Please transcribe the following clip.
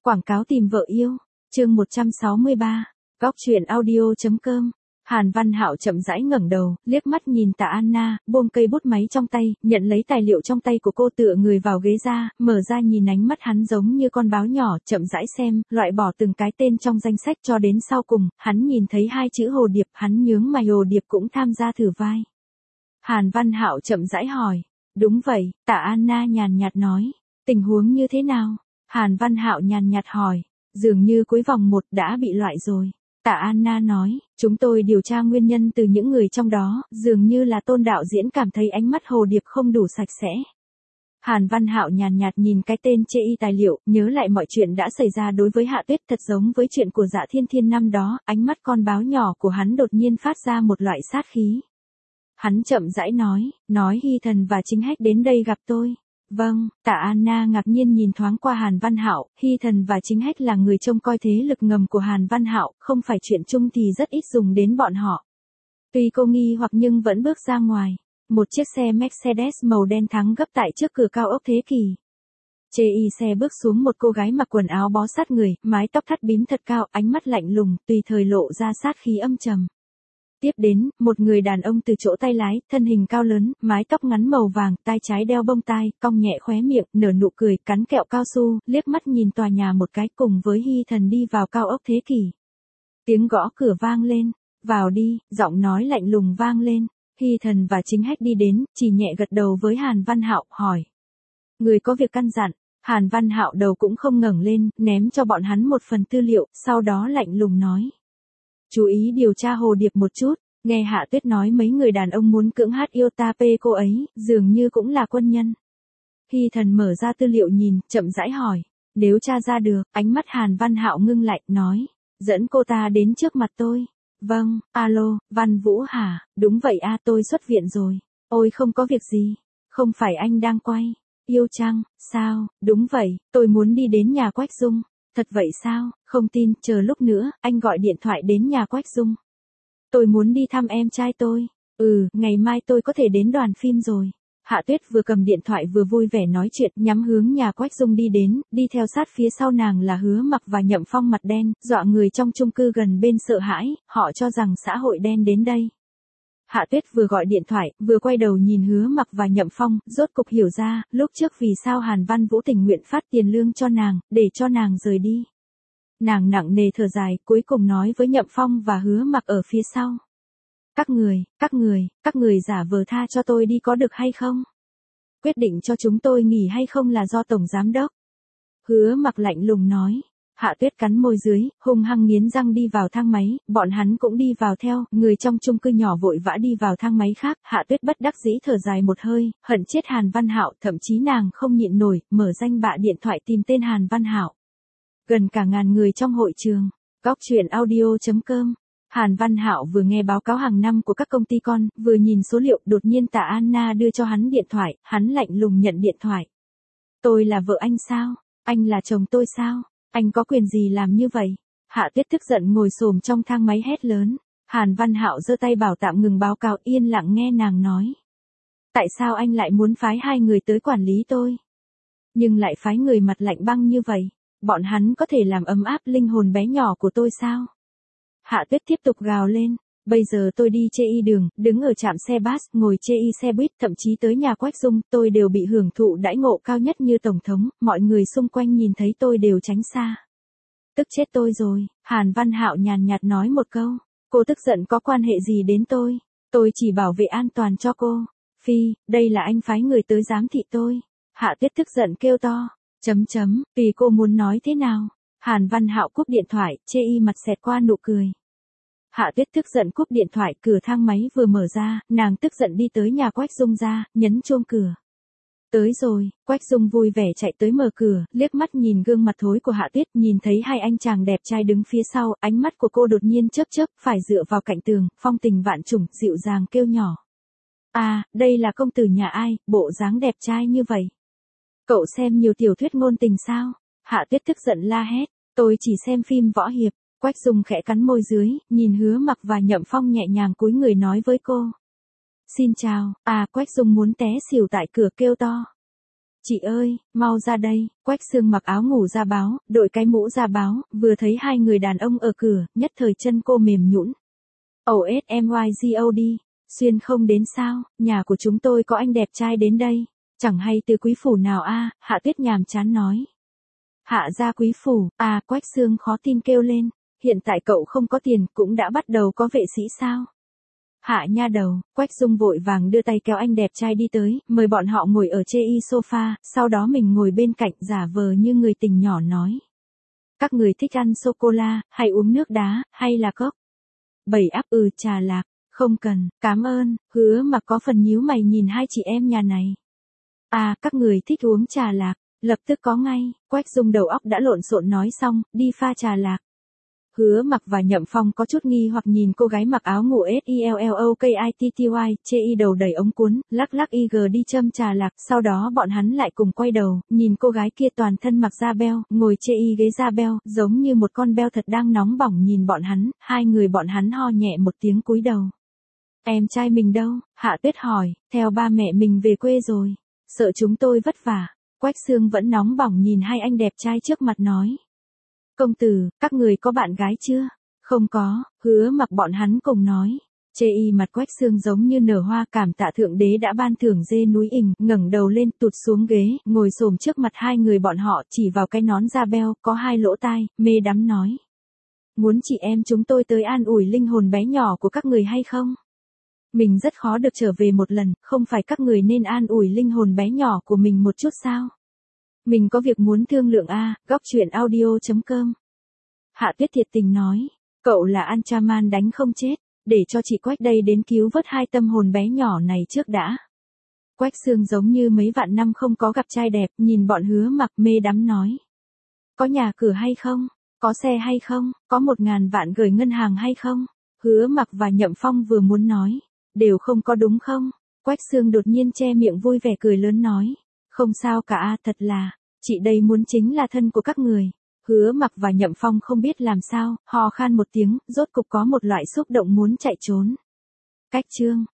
Quảng cáo tìm vợ yêu. Chương 163. Góc truyện audio.com. Hàn Văn Hạo chậm rãi ngẩng đầu, liếc mắt nhìn Tạ Anna, buông cây bút máy trong tay, nhận lấy tài liệu trong tay của cô, tựa người vào ghế ra, mở ra nhìn ánh mắt hắn giống như con báo nhỏ, chậm rãi xem, loại bỏ từng cái tên trong danh sách cho đến sau cùng, hắn nhìn thấy 2 chữ Hồ Điệp, hắn nhướng mày. Hồ Điệp cũng tham gia thử vai. Hàn Văn Hạo chậm rãi hỏi. Đúng vậy, Tạ Anna nhàn nhạt nói. Tình huống như thế nào? Hàn Văn Hạo nhàn nhạt hỏi. Dường như cuối vòng 1 đã bị loại rồi. Tạ Anna nói, chúng tôi điều tra nguyên nhân từ những người trong đó, dường như là Tôn đạo diễn cảm thấy ánh mắt Hồ Điệp không đủ sạch sẽ. Hàn Văn Hạo nhàn nhạt nhìn cái tên chê y tài liệu, nhớ lại mọi chuyện đã xảy ra đối với Hạ Tuyết, thật giống với chuyện của Dạ Thiên Thiên năm đó, ánh mắt con báo nhỏ của hắn đột nhiên phát ra một loại sát khí. Hắn chậm rãi nói Hy Thần và Chính Hách đến đây gặp tôi. Vâng, Tạ Anna ngạc nhiên nhìn thoáng qua Hàn Văn Hạo, Hy Thần và Chính Hách là người trông coi thế lực ngầm của Hàn Văn Hạo, không phải chuyện chung thì rất ít dùng đến bọn họ. Tuy cô nghi hoặc nhưng vẫn bước ra ngoài. Một chiếc xe Mercedes màu đen thắng gấp tại trước cửa cao ốc Thế Kỷ. Chê y xe bước xuống một cô gái mặc quần áo bó sát người, mái tóc thắt bím thật cao, ánh mắt lạnh lùng, tùy thời lộ ra sát khí âm trầm. Tiếp đến, một người đàn ông từ chỗ tay lái, thân hình cao lớn, mái tóc ngắn màu vàng, tai trái đeo bông tai, cong nhẹ khóe miệng, nở nụ cười, cắn kẹo cao su, liếc mắt nhìn tòa nhà một cái, cùng với Hy Thần đi vào cao ốc Thế Kỷ. Tiếng gõ cửa vang lên. Vào đi, giọng nói lạnh lùng vang lên. Hy Thần và Chính Hách đi đến, chỉ nhẹ gật đầu với Hàn Văn Hạo, hỏi. Người có việc căn dặn. Hàn Văn Hạo đầu cũng không ngẩng lên, ném cho bọn hắn một phần tư liệu, sau đó lạnh lùng nói. Chú ý điều tra Hồ Điệp một chút, nghe Hạ Tuyết nói mấy người đàn ông muốn cưỡng hát yêu cô ấy, dường như cũng là quân nhân. Hy Thần mở ra tư liệu nhìn, chậm rãi hỏi. Nếu tra ra được, ánh mắt Hàn Văn Hạo ngưng lại, nói. Dẫn cô ta đến trước mặt tôi. Vâng, alo, Văn Vũ hả? Đúng vậy tôi xuất viện rồi. Ôi không có việc gì. Không phải anh đang quay. Yêu chăng? Sao? Đúng vậy, tôi muốn đi đến nhà Quách Dung. Thật vậy sao? Không tin, chờ lúc nữa, anh gọi điện thoại đến nhà Quách Dung. Tôi muốn đi thăm em trai tôi. Ngày mai tôi có thể đến đoàn phim rồi. Hạ Tuyết vừa cầm điện thoại vừa vui vẻ nói chuyện, nhắm hướng nhà Quách Dung đi đến, đi theo sát phía sau nàng là Hứa Mặc và Nhậm Phong mặt đen, dọa người trong chung cư gần bên sợ hãi, họ cho rằng xã hội đen đến đây. Hạ Tuyết vừa gọi điện thoại, vừa quay đầu nhìn Hứa Mặc và Nhậm Phong, rốt cục hiểu ra, lúc trước vì sao Hàn Văn Vũ tình nguyện phát tiền lương cho nàng, để cho nàng rời đi. Nàng nặng nề thở dài, cuối cùng nói với Nhậm Phong và Hứa Mặc ở phía sau. Các người giả vờ tha cho tôi đi có được hay không? Quyết định cho chúng tôi nghỉ hay không là do Tổng Giám Đốc. Hứa Mặc lạnh lùng nói. Hạ Tuyết cắn môi dưới, hung hăng nghiến răng đi vào thang máy, bọn hắn cũng đi vào theo, người trong chung cư nhỏ vội vã đi vào thang máy khác, Hạ Tuyết bất đắc dĩ thở dài một hơi, hận chết Hàn Văn Hạo, thậm chí nàng không nhịn nổi, mở danh bạ điện thoại tìm tên Hàn Văn Hạo. Gần cả ngàn người trong hội trường. Góc truyện audio.com. Hàn Văn Hạo vừa nghe báo cáo hàng năm của các công ty con, vừa nhìn số liệu, đột nhiên Tạ Anna đưa cho hắn điện thoại, hắn lạnh lùng nhận điện thoại. Tôi là vợ anh sao? Anh là chồng tôi sao? Anh có quyền gì làm như vậy? Hạ Tuyết tức giận ngồi xổm trong thang máy hét lớn. Hàn Văn Hạo giơ tay bảo tạm ngừng báo cáo, yên lặng nghe nàng nói. Tại sao anh lại muốn phái 2 người tới quản lý tôi? Nhưng lại phái người mặt lạnh băng như vậy? Bọn hắn có thể làm ấm áp linh hồn bé nhỏ của tôi sao? Hạ Tuyết tiếp tục gào lên. Bây giờ tôi đi chê y đường, đứng ở trạm xe bus, ngồi chê y xe buýt, thậm chí tới nhà Quách Dung, tôi đều bị hưởng thụ đãi ngộ cao nhất như Tổng thống, mọi người xung quanh nhìn thấy tôi đều tránh xa. Tức chết tôi rồi, Hàn Văn Hạo nhàn nhạt nói một câu. Cô tức giận có quan hệ gì đến tôi chỉ bảo vệ an toàn cho cô. Phi, đây là anh phái người tới giám thị tôi. Hạ Tuyết tức giận kêu to. Vì cô muốn nói thế nào? Hàn Văn Hạo cúp điện thoại, chê y mặt xẹt qua nụ cười. Hạ Tuyết tức giận cúp điện thoại, cửa thang máy vừa mở ra, nàng tức giận đi tới nhà Quách Dung ra, nhấn chuông cửa. Tới rồi, Quách Dung vui vẻ chạy tới mở cửa, liếc mắt nhìn gương mặt thối của Hạ Tuyết, nhìn thấy 2 anh chàng đẹp trai đứng phía sau, ánh mắt của cô đột nhiên chớp chớp, phải dựa vào cạnh tường, phong tình vạn trùng, dịu dàng kêu nhỏ. Đây là công tử nhà ai, bộ dáng đẹp trai như vậy. Cậu xem nhiều tiểu thuyết ngôn tình sao? Hạ Tuyết tức giận la hét, tôi chỉ xem phim võ hiệp. Quách Dung khẽ cắn môi dưới, nhìn Hứa Mặc và Nhậm Phong nhẹ nhàng cúi người nói với cô. Xin chào, Quách Dung muốn té xỉu tại cửa kêu to. Chị ơi, mau ra đây, Quách Sương mặc áo ngủ da báo, đội cái mũ da báo, vừa thấy hai người đàn ông ở cửa, nhất thời chân cô mềm nhũn. OSMYGOD, Xuyên không đến sao, nhà của chúng tôi có anh đẹp trai đến đây, chẳng hay từ quý phủ nào a? Hạ Tuyết nhàm chán nói. Hạ gia quý phủ, Quách Sương khó tin kêu lên, hiện tại cậu không có tiền cũng đã bắt đầu có vệ sĩ sao? Hạ nha đầu, Quách Dung vội vàng đưa tay kéo anh đẹp trai đi tới, mời bọn họ ngồi ở chê y sofa, sau đó mình ngồi bên cạnh giả vờ như người tình nhỏ nói. Các người thích ăn sô-cô-la, hay uống nước đá, hay là cốc? Bảy áp trà lạc, không cần, cảm ơn, Hứa Mặc có phần nhíu mày nhìn hai chị em nhà này. Các người thích uống trà lạc, lập tức có ngay, Quách Dung đầu óc đã lộn xộn nói xong, đi pha trà lạc. Hứa Mặc và Nhậm Phong có chút nghi hoặc nhìn cô gái mặc áo ngủ SELLOKITTY, chê y đầu đầy ống cuốn, lắc lắc IG đi châm trà lạc, sau đó bọn hắn lại cùng quay đầu, nhìn cô gái kia toàn thân mặc da beo, ngồi chê y ghế da beo, giống như một con beo thật đang nóng bỏng nhìn bọn hắn, hai người bọn hắn ho nhẹ một tiếng cúi đầu. Em trai mình đâu? Hạ Tuyết hỏi, theo ba mẹ mình về quê rồi, sợ chúng tôi vất vả. Quách Sương vẫn nóng bỏng nhìn hai anh đẹp trai trước mặt nói. Công tử, các người có bạn gái chưa? Không có, Hứa Mặc bọn hắn cùng nói. Chê y mặt Quách Sương giống như nở hoa, cảm tạ thượng đế đã ban thưởng dê núi ình, ngẩng đầu lên tụt xuống ghế, ngồi xổm trước mặt hai người bọn họ, chỉ vào cái nón da beo, có hai lỗ tai, mê đắm nói. Muốn chị em chúng tôi tới an ủi linh hồn bé nhỏ của các người hay không? Mình rất khó được trở về một lần, không phải các người nên an ủi linh hồn bé nhỏ của mình một chút sao? Mình có việc muốn thương lượng góc chuyện audio.com. Hạ Tuyết thiệt tình nói, cậu là Anchaman đánh không chết, để cho chị Quách đây đến cứu vớt hai tâm hồn bé nhỏ này trước đã. Quách Sương giống như mấy vạn năm không có gặp trai đẹp, nhìn bọn Hứa Mặc mê đắm nói. Có nhà cửa hay không? Có xe hay không? Có 1.000 vạn gửi ngân hàng hay không? Hứa Mặc và Nhậm Phong vừa muốn nói, đều không có đúng không? Quách Sương đột nhiên che miệng vui vẻ cười lớn nói. Không sao cả thật là, chị đây muốn chính là thân của các người. Hứa Mặc và Nhậm Phong không biết làm sao, hò khan một tiếng, rốt cục có một loại xúc động muốn chạy trốn. Cách chương